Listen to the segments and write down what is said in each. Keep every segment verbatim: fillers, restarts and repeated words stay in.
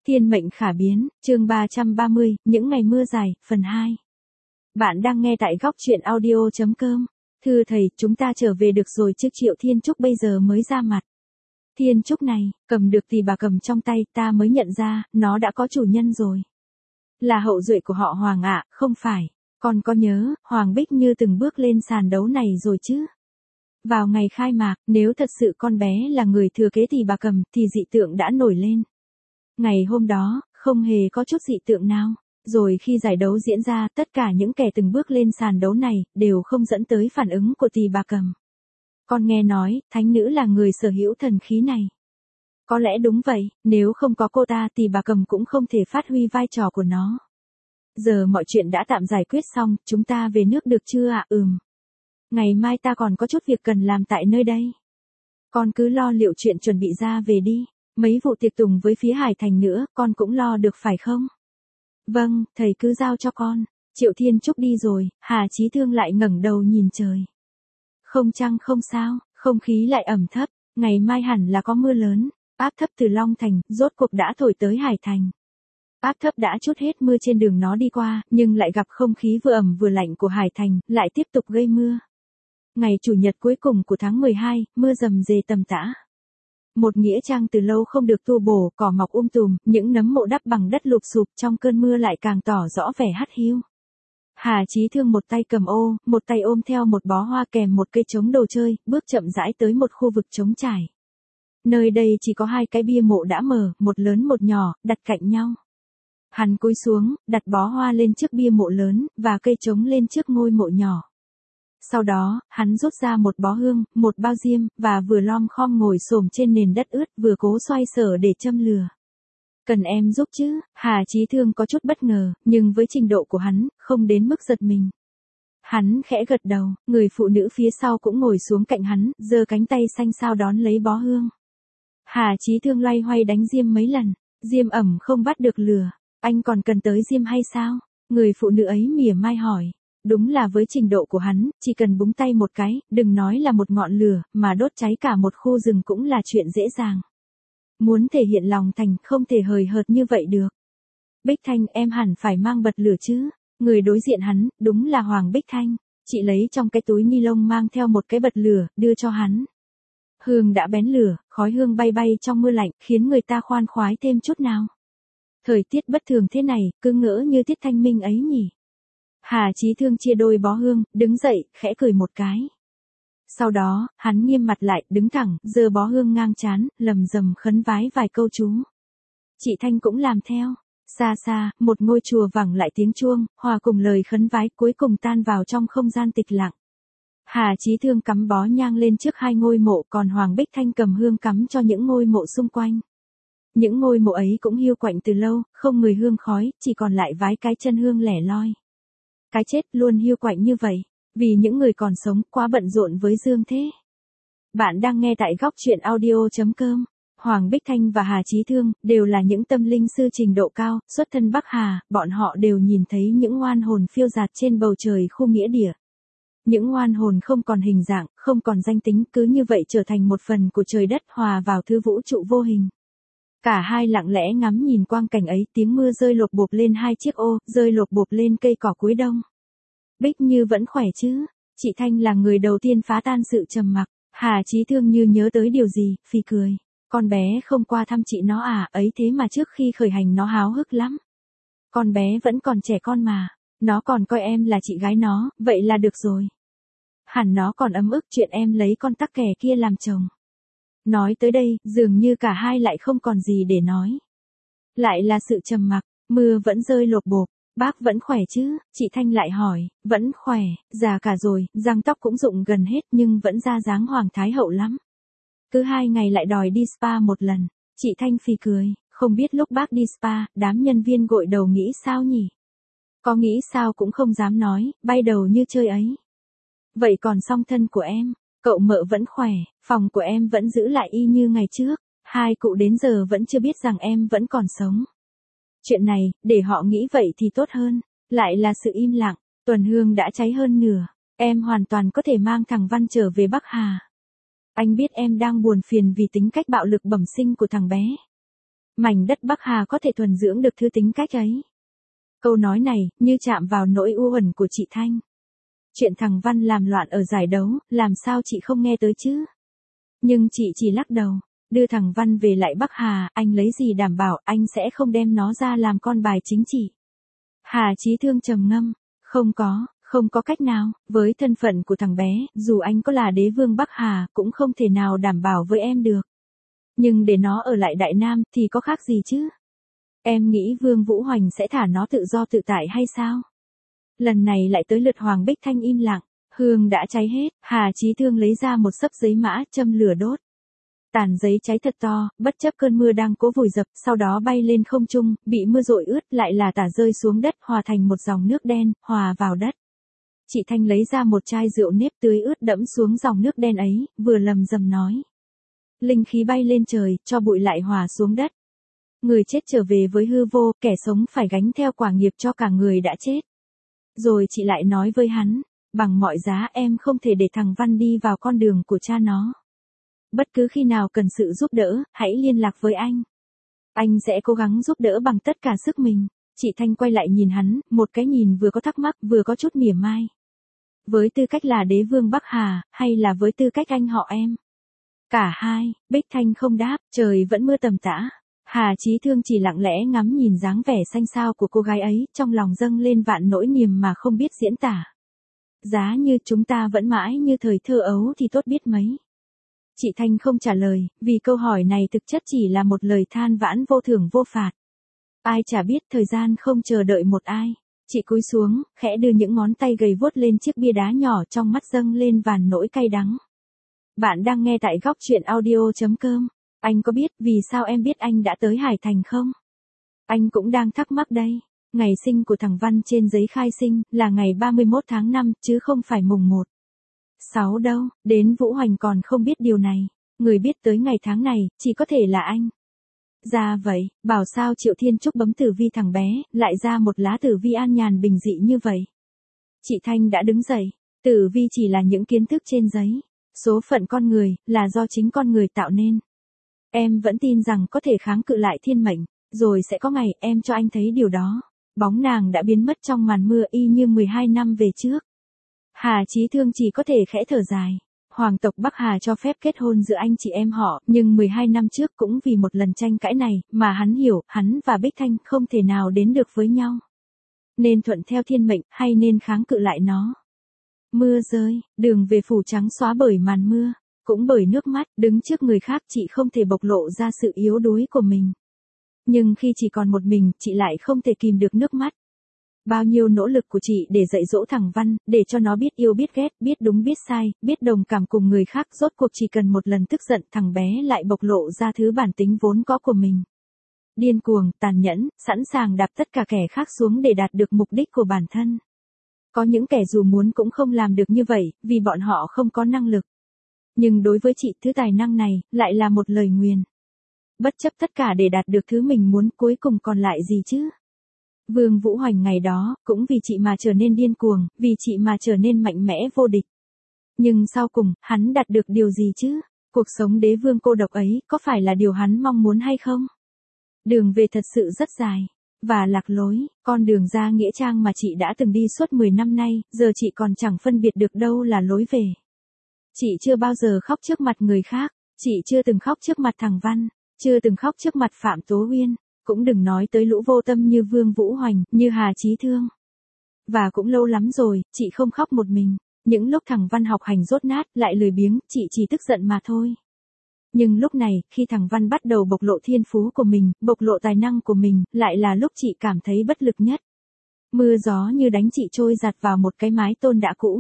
Thiên mệnh khả biến, chương ba trăm ba mươi, những ngày mưa dài, phần hai. Bạn đang nghe tại góc truyện audio chấm com. Thưa thầy, chúng ta trở về được rồi chứ, Triệu Thiên Trúc bây giờ mới ra mặt. Thiên Trúc này, cầm được thì bà cầm trong tay, ta mới nhận ra, nó đã có chủ nhân rồi. Là hậu duệ của họ Hoàng ạ, không phải. Con có nhớ, Hoàng Bích Như từng bước lên sàn đấu này rồi chứ? Vào ngày khai mạc, nếu thật sự con bé là người thừa kế thì bà cầm, thì dị tượng đã nổi lên. Ngày hôm đó, không hề có chút dị tượng nào. Rồi khi giải đấu diễn ra, tất cả những kẻ từng bước lên sàn đấu này, đều không dẫn tới phản ứng của Tỳ Bà Cầm. Con nghe nói, thánh nữ là người sở hữu thần khí này. Có lẽ đúng vậy, nếu không có cô ta Tỳ Bà Cầm cũng không thể phát huy vai trò của nó. Giờ mọi chuyện đã tạm giải quyết xong, chúng ta về nước được chưa ạ? Ừm. Ngày mai ta còn có chút việc cần làm tại nơi đây. Con cứ lo liệu chuyện chuẩn bị ra về đi. Mấy vụ tiệc tùng với phía Hải Thành nữa, con cũng lo được phải không? Vâng, thầy cứ giao cho con. Triệu Thiên Trúc đi rồi, Hà Chí Thương lại ngẩng đầu nhìn trời. Không chăng không sao, không khí lại ẩm thấp, ngày mai hẳn là có mưa lớn. Áp thấp từ Long Thành, rốt cuộc đã thổi tới Hải Thành. Áp thấp đã trút hết mưa trên đường nó đi qua, nhưng lại gặp không khí vừa ẩm vừa lạnh của Hải Thành, lại tiếp tục gây mưa. Ngày Chủ nhật cuối cùng của tháng mười hai, mưa rầm rề tầm tã. Một nghĩa trang từ lâu không được tu bổ, cỏ mọc um tùm, những nấm mộ đắp bằng đất lụp sụp trong cơn mưa lại càng tỏ rõ vẻ hắt hiu. Hà Chí Thương một tay cầm ô, một tay ôm theo một bó hoa kèm một cây trống đồ chơi, bước chậm rãi tới một khu vực trống trải. Nơi đây chỉ có hai cái bia mộ đã mở, một lớn một nhỏ, đặt cạnh nhau. Hắn cúi xuống, đặt bó hoa lên trước bia mộ lớn, và cây trống lên trước ngôi mộ nhỏ. Sau đó, hắn rút ra một bó hương, một bao diêm, và vừa lom khom ngồi xổm trên nền đất ướt, vừa cố xoay sở để châm lửa. Cần em giúp chứ? Hà Chí Thương có chút bất ngờ, nhưng với trình độ của hắn, không đến mức giật mình. Hắn khẽ gật đầu, người phụ nữ phía sau cũng ngồi xuống cạnh hắn, giơ cánh tay xanh xao đón lấy bó hương. Hà Chí Thương loay hoay đánh diêm mấy lần, diêm ẩm không bắt được lửa. Anh còn cần tới diêm hay sao? Người phụ nữ ấy mỉa mai hỏi. Đúng là với trình độ của hắn, chỉ cần búng tay một cái, đừng nói là một ngọn lửa, mà đốt cháy cả một khu rừng cũng là chuyện dễ dàng. Muốn thể hiện lòng thành, không thể hời hợt như vậy được. Bích Thanh, em hẳn phải mang bật lửa chứ? Người đối diện hắn, đúng là Hoàng Bích Thanh. Chị lấy trong cái túi ni lông mang theo một cái bật lửa, đưa cho hắn. Hương đã bén lửa, khói hương bay bay trong mưa lạnh, khiến người ta khoan khoái thêm chút nào. Thời tiết bất thường thế này, cứ ngỡ như tiết thanh minh ấy nhỉ. Hà Chí Thương chia đôi bó hương, đứng dậy, khẽ cười một cái. Sau đó, hắn nghiêm mặt lại, đứng thẳng, giơ bó hương ngang trán, lầm rầm khấn vái vài câu chú. Chị Thanh cũng làm theo. Xa xa, một ngôi chùa vẳng lại tiếng chuông, hòa cùng lời khấn vái cuối cùng tan vào trong không gian tịch lặng. Hà Chí Thương cắm bó nhang lên trước hai ngôi mộ, còn Hoàng Bích Thanh cầm hương cắm cho những ngôi mộ xung quanh. Những ngôi mộ ấy cũng hiu quạnh từ lâu, không người hương khói, chỉ còn lại vái cái chân hương lẻ loi. Cái chết luôn hiu quạnh như vậy, vì những người còn sống quá bận rộn với dương thế. Bạn đang nghe tại góc truyện audio chấm com. Hoàng Bích Thanh và Hà Chí Thương đều là những tâm linh sư trình độ cao, xuất thân Bắc Hà, bọn họ đều nhìn thấy những oan hồn phiêu dạt trên bầu trời khu nghĩa địa. Những oan hồn không còn hình dạng, không còn danh tính, cứ như vậy trở thành một phần của trời đất, hòa vào thứ vũ trụ vô hình. Cả hai lặng lẽ ngắm nhìn quang cảnh ấy, tiếng mưa rơi lộp bộp lên hai chiếc ô, rơi lộp bộp lên cây cỏ cuối đông. Bích Như vẫn khỏe chứ? Chị Thanh là người đầu tiên phá tan sự trầm mặc. Hà Chí Thương như nhớ tới điều gì, phì cười. Con bé không qua thăm chị nó à, ấy thế mà trước khi khởi hành nó háo hức lắm. Con bé vẫn còn trẻ con mà, nó còn coi em là chị gái nó, vậy là được rồi. Hẳn nó còn ấm ức chuyện em lấy con tắc kè kia làm chồng. Nói tới đây, dường như cả hai lại không còn gì để nói. Lại là sự trầm mặc, mưa vẫn rơi lộp bộp, bác vẫn khỏe chứ? Chị Thanh lại hỏi, vẫn khỏe, già cả rồi, răng tóc cũng rụng gần hết nhưng vẫn ra dáng hoàng thái hậu lắm. Cứ hai ngày lại đòi đi spa một lần, chị Thanh phì cười, không biết lúc bác đi spa, đám nhân viên gội đầu nghĩ sao nhỉ? Có nghĩ sao cũng không dám nói, bay đầu như chơi ấy. Vậy còn song thân của em? Cậu mợ vẫn khỏe, phòng của em vẫn giữ lại y như ngày trước, hai cụ đến giờ vẫn chưa biết rằng em vẫn còn sống. Chuyện này, để họ nghĩ vậy thì tốt hơn, lại là sự im lặng, tuần hương đã cháy hơn nửa, em hoàn toàn có thể mang thằng Văn trở về Bắc Hà. Anh biết em đang buồn phiền vì tính cách bạo lực bẩm sinh của thằng bé. Mảnh đất Bắc Hà có thể thuần dưỡng được thứ tính cách ấy. Câu nói này, như chạm vào nỗi u uẩn của chị Thanh. Chuyện thằng Văn làm loạn ở giải đấu, làm sao chị không nghe tới chứ? Nhưng chị chỉ lắc đầu. Đưa thằng Văn về lại Bắc Hà, anh lấy gì đảm bảo anh sẽ không đem nó ra làm con bài chính trị? Hà Chí Thương trầm ngâm. Không có, không có cách nào, với thân phận của thằng bé, dù anh có là đế vương Bắc Hà, cũng không thể nào đảm bảo với em được. Nhưng để nó ở lại Đại Nam, thì có khác gì chứ? Em nghĩ Vương Vũ Hoành sẽ thả nó tự do tự tại hay sao? Lần này lại tới lượt Hoàng Bích Thanh im lặng, hương đã cháy hết, Hà Chí Thương lấy ra một xấp giấy mã, châm lửa đốt. Tàn giấy cháy thật to, bất chấp cơn mưa đang cố vùi dập, sau đó bay lên không trung, bị mưa dội ướt, lại là tả rơi xuống đất, hòa thành một dòng nước đen, hòa vào đất. Chị Thanh lấy ra một chai rượu nếp tưới ướt đẫm xuống dòng nước đen ấy, vừa lầm rầm nói. Linh khí bay lên trời, cho bụi lại hòa xuống đất. Người chết trở về với hư vô, kẻ sống phải gánh theo quả nghiệp cho cả người đã chết. Rồi chị lại nói với hắn, bằng mọi giá em không thể để thằng Văn đi vào con đường của cha nó. Bất cứ khi nào cần sự giúp đỡ, hãy liên lạc với anh. Anh sẽ cố gắng giúp đỡ bằng tất cả sức mình. Chị Thanh quay lại nhìn hắn, một cái nhìn vừa có thắc mắc vừa có chút mỉa mai. Với tư cách là đế vương Bắc Hà, hay là với tư cách anh họ em? Cả hai, Bích Thanh không đáp, trời vẫn mưa tầm tã. Hà Chí Thương chỉ lặng lẽ ngắm nhìn dáng vẻ xanh xao của cô gái ấy, trong lòng dâng lên vạn nỗi niềm mà không biết diễn tả. Giá như chúng ta vẫn mãi như thời thơ ấu thì tốt biết mấy. Chị Thanh không trả lời, vì câu hỏi này thực chất chỉ là một lời than vãn vô thưởng vô phạt. Ai chả biết thời gian không chờ đợi một ai. Chị cúi xuống, khẽ đưa những ngón tay gầy vuốt lên chiếc bia đá nhỏ, trong mắt dâng lên vàn nỗi cay đắng. Bạn đang nghe tại góc truyện audio chấm com. Anh có biết vì sao em biết anh đã tới Hải Thành không? Anh cũng đang thắc mắc đây. Ngày sinh của thằng Văn trên giấy khai sinh là ngày ba mươi mốt tháng năm, chứ không phải mùng một. Sáu đâu, đến Vũ Hoành còn không biết điều này. Người biết tới ngày tháng này, chỉ có thể là anh. Ra vậy, bảo sao Triệu Thiên Trúc bấm tử vi thằng bé, lại ra một lá tử vi an nhàn bình dị như vậy. Chị Thanh đã đứng dậy, tử vi chỉ là những kiến thức trên giấy. Số phận con người, là do chính con người tạo nên. Em vẫn tin rằng có thể kháng cự lại thiên mệnh, rồi sẽ có ngày em cho anh thấy điều đó. Bóng nàng đã biến mất trong màn mưa y như mười hai năm về trước. Hà Chí Thương chỉ có thể khẽ thở dài. Hoàng tộc Bắc Hà cho phép kết hôn giữa anh chị em họ, nhưng mười hai năm trước cũng vì một lần tranh cãi này, mà hắn hiểu, hắn và Bích Thanh không thể nào đến được với nhau. Nên thuận theo thiên mệnh, hay nên kháng cự lại nó? Mưa rơi, đường về phủ trắng xóa bởi màn mưa, cũng bởi nước mắt, đứng trước người khác chị không thể bộc lộ ra sự yếu đuối của mình. Nhưng khi chỉ còn một mình, chị lại không thể kìm được nước mắt. Bao nhiêu nỗ lực của chị để dạy dỗ thằng Văn, để cho nó biết yêu biết ghét, biết đúng biết sai, biết đồng cảm cùng người khác, rốt cuộc chỉ cần một lần tức giận thằng bé lại bộc lộ ra thứ bản tính vốn có của mình. Điên cuồng, tàn nhẫn, sẵn sàng đạp tất cả kẻ khác xuống để đạt được mục đích của bản thân. Có những kẻ dù muốn cũng không làm được như vậy, vì bọn họ không có năng lực. Nhưng đối với chị, thứ tài năng này, lại là một lời nguyền. Bất chấp tất cả để đạt được thứ mình muốn, cuối cùng còn lại gì chứ? Vương Vũ Hoành ngày đó, cũng vì chị mà trở nên điên cuồng, vì chị mà trở nên mạnh mẽ vô địch. Nhưng sau cùng, hắn đạt được điều gì chứ? Cuộc sống đế vương cô độc ấy, có phải là điều hắn mong muốn hay không? Đường về thật sự rất dài, và lạc lối, con đường ra nghĩa trang mà chị đã từng đi suốt mười năm nay, giờ chị còn chẳng phân biệt được đâu là lối về. Chị chưa bao giờ khóc trước mặt người khác, chị chưa từng khóc trước mặt thằng Văn, chưa từng khóc trước mặt Phạm Tố Uyên. Cũng đừng nói tới lũ vô tâm như Vương Vũ Hoành, như Hà Chí Thương. Và cũng lâu lắm rồi, chị không khóc một mình. Những lúc thằng Văn học hành dốt nát, lại lười biếng, chị chỉ tức giận mà thôi. Nhưng lúc này, khi thằng Văn bắt đầu bộc lộ thiên phú của mình, bộc lộ tài năng của mình, lại là lúc chị cảm thấy bất lực nhất. Mưa gió như đánh chị trôi giặt vào một cái mái tôn đã cũ.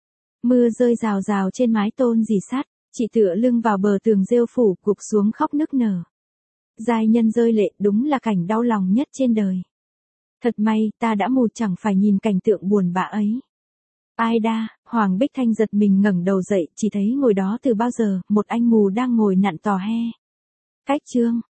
Mưa rơi rào rào trên mái tôn rỉ sắt, chị tựa lưng vào bờ tường rêu phủ, gục xuống khóc nức nở. Giai nhân rơi lệ, đúng là cảnh đau lòng nhất trên đời. Thật may, ta đã mù chẳng phải nhìn cảnh tượng buồn bã ấy. Ai đa, Hoàng Bích Thanh giật mình ngẩng đầu dậy, chỉ thấy ngồi đó từ bao giờ, một anh mù đang ngồi nặn tò he. Cách chương,